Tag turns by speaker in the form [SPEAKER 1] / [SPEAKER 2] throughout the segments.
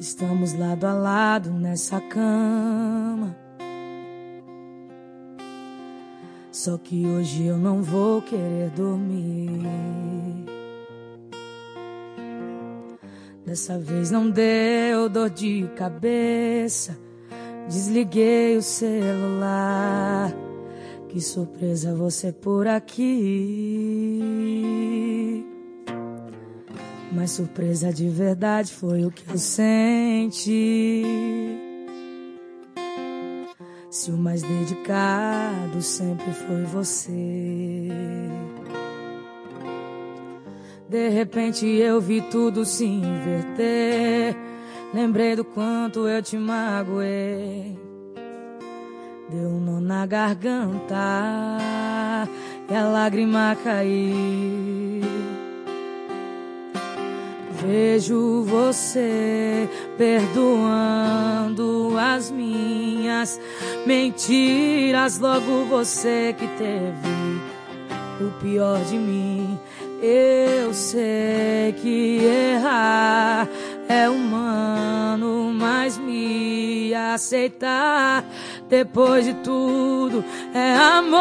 [SPEAKER 1] Estamos lado a lado nessa cama. Só que hoje eu não vou querer dormir. Dessa vez não deu dor de cabeça. Desliguei o celular. Que surpresa você por aqui. Mas surpresa de verdade foi o que eu senti. Se o mais dedicado sempre foi você. De repente eu vi tudo se inverter. Lembrei do quanto eu te magoei. Deu um nó na garganta e a lágrima cair. Vejo você perdoando as minhas mentiras. Logo você que teve o pior de mim. Eu sei que errar é humano, mas me aceitar depois de tudo é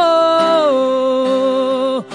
[SPEAKER 1] amor.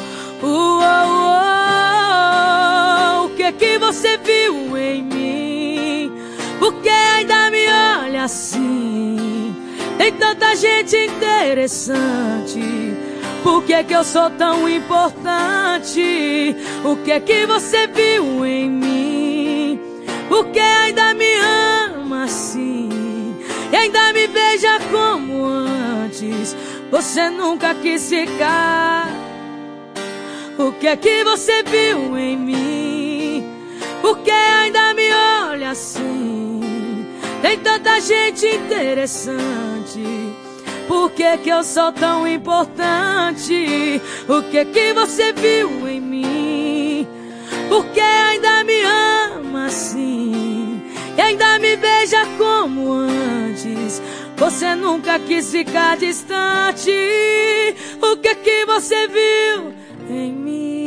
[SPEAKER 1] O que você viu em mim? Por que ainda me olha assim? Tem tanta gente interessante. Por que eu sou tão importante? O que você viu em mim? Por que ainda me ama assim? E ainda me beija como antes? Você nunca quis ficar. O que você viu em mim? Por que ainda me olha assim? Tem tanta gente interessante. Por que eu sou tão importante? O que você viu em mim? Por que ainda me ama assim? E ainda me beija como antes? Você nunca quis ficar distante. O que você viu em mim?